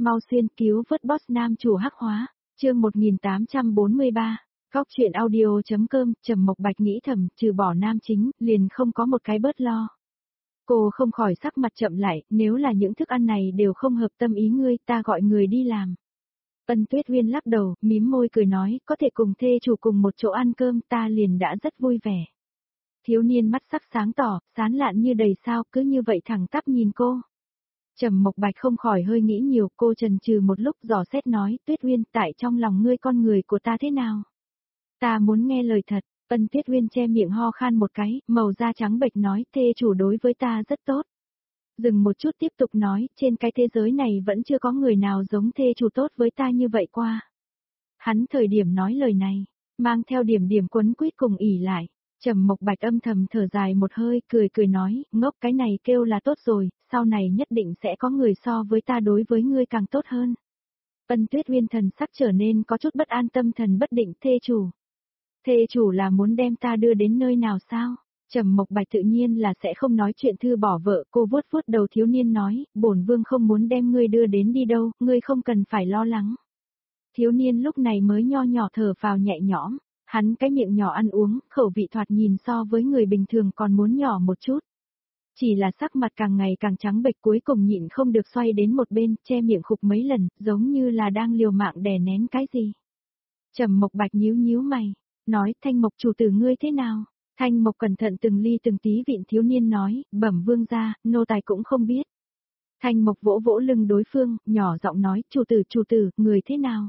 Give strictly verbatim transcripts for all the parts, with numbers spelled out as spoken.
mau xuyên cứu vớt boss nam chủ hắc hóa, chương một nghìn tám trăm bốn mươi ba, góc chuyện audio.com, Trầm Mộc Bạch nghĩ thầm, trừ bỏ nam chính, liền không có một cái bớt lo. Cô không khỏi sắc mặt chậm lại, nếu là những thức ăn này đều không hợp tâm ý ngươi, ta gọi người đi làm. Ân Tuyết Uyên lắc đầu, mím môi cười nói, có thể cùng thê chủ cùng một chỗ ăn cơm ta liền đã rất vui vẻ. Thiếu niên mắt sắc sáng tỏ, sán lạn như đầy sao, cứ như vậy thẳng tắp nhìn cô. Trầm Mộc Bạch không khỏi hơi nghĩ nhiều, cô chần chừ một lúc dò xét nói, Tuyết Uyên, tại trong lòng ngươi con người của ta thế nào? Ta muốn nghe lời thật. Ân Tuyết Uyên che miệng ho khan một cái, màu da trắng bệch nói, thê chủ đối với ta rất tốt. Dừng một chút tiếp tục nói, trên cái thế giới này vẫn chưa có người nào giống thê chủ tốt với ta như vậy qua. Hắn thời điểm nói lời này, mang theo điểm điểm quấn quýt cùng ỉ lại. Trầm Mộc Bạch âm thầm thở dài một hơi, cười cười nói, ngốc cái này kêu là tốt rồi, sau này nhất định sẽ có người so với ta đối với ngươi càng tốt hơn. Ân Tuyết Uyên thần sắc trở nên có chút bất an, tâm thần bất định, thê chủ. Thê chủ là muốn đem ta đưa đến nơi nào sao? Trầm Mộc Bạch tự nhiên là sẽ không nói chuyện thư bỏ vợ, cô vuốt vuốt đầu thiếu niên nói, bổn vương không muốn đem ngươi đưa đến đi đâu, ngươi không cần phải lo lắng. Thiếu niên lúc này mới nho nhỏ thở vào nhẹ nhõm, hắn cái miệng nhỏ ăn uống, khẩu vị thoạt nhìn so với người bình thường còn muốn nhỏ một chút. Chỉ là sắc mặt càng ngày càng trắng bệch, cuối cùng nhịn không được xoay đến một bên, che miệng khục mấy lần, giống như là đang liều mạng đè nén cái gì. Trầm Mộc Bạch nhíu nhíu mày, nói, Thanh Mộc chủ tử ngươi thế nào? Thanh Mộc cẩn thận từng ly từng tí vịn thiếu niên nói, bẩm vương gia, nô tài cũng không biết. Thanh Mộc vỗ vỗ lưng đối phương, nhỏ giọng nói, chủ tử chủ tử, người thế nào?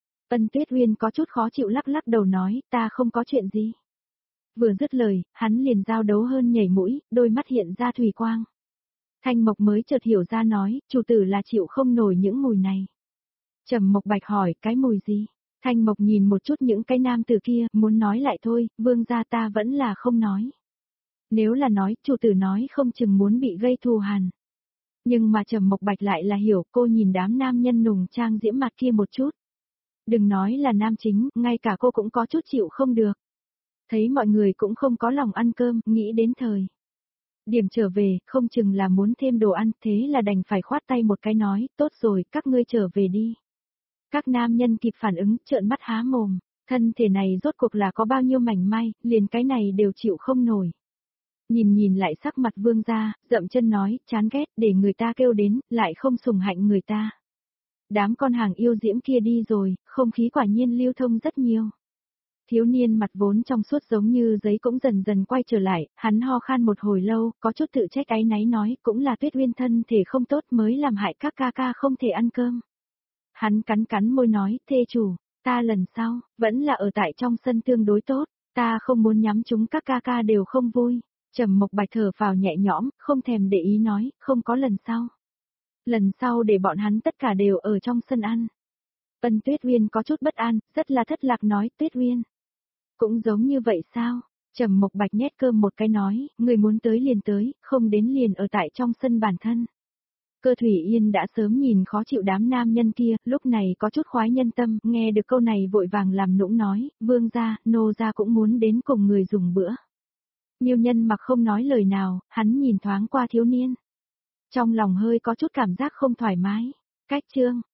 Ân Tuyết Uyên có chút khó chịu lắc lắc đầu nói, ta không có chuyện gì. Vừa dứt lời, hắn liền giao đấu hơn nhảy mũi, đôi mắt hiện ra thủy quang. Thanh Mộc mới chợt hiểu ra nói, chủ tử là chịu không nổi những mùi này. Trầm Mộc Bạch hỏi, cái mùi gì? Thanh Mộc nhìn một chút những cái nam tử kia, muốn nói lại thôi, vương gia ta vẫn là không nói. Nếu là nói, chủ tử nói không chừng muốn bị gây thù hằn. Nhưng mà Trầm Mộc Bạch lại là hiểu, cô nhìn đám nam nhân nùng trang diễm mặt kia một chút. Đừng nói là nam chính, ngay cả cô cũng có chút chịu không được. Thấy mọi người cũng không có lòng ăn cơm, nghĩ đến thời điểm trở về, không chừng là muốn thêm đồ ăn, thế là đành phải khoát tay một cái nói, tốt rồi, các ngươi trở về đi. Các nam nhân kịp phản ứng, trợn mắt há mồm, thân thể này rốt cuộc là có bao nhiêu mảnh mai, liền cái này đều chịu không nổi. Nhìn nhìn lại sắc mặt vương gia, dậm chân nói, chán ghét, để người ta kêu đến, lại không sùng hạnh người ta. Đám con hàng yêu diễm kia đi rồi, không khí quả nhiên lưu thông rất nhiều. Thiếu niên mặt vốn trong suốt giống như giấy cũng dần dần quay trở lại, hắn ho khan một hồi lâu, có chút tự trách áy náy nói, cũng là Tuyết Uyên thân thể không tốt mới làm hại các ca ca không thể ăn cơm. Hắn cắn cắn môi nói, thê chủ, ta lần sau, vẫn là ở tại trong sân tương đối tốt, ta không muốn nhắm chúng các ca ca đều không vui. Trầm Mộc Bạch thở vào nhẹ nhõm, không thèm để ý nói, không có lần sau. Lần sau để bọn hắn tất cả đều ở trong sân ăn. Ân Tuyết Uyên có chút bất an, rất là thất lạc nói, Tuyết Uyên. Cũng giống như vậy sao? Trầm Mộc Bạch nhét cơm một cái nói, người muốn tới liền tới, không đến liền ở tại trong sân bản thân. Cơ Thủy Yên đã sớm nhìn khó chịu đám nam nhân kia, lúc này có chút khoái nhân tâm, nghe được câu này vội vàng làm nũng nói, vương gia, nô gia cũng muốn đến cùng người dùng bữa. Miêu Nhân mặc không nói lời nào, hắn nhìn thoáng qua thiếu niên. Trong lòng hơi có chút cảm giác không thoải mái. Cách chương,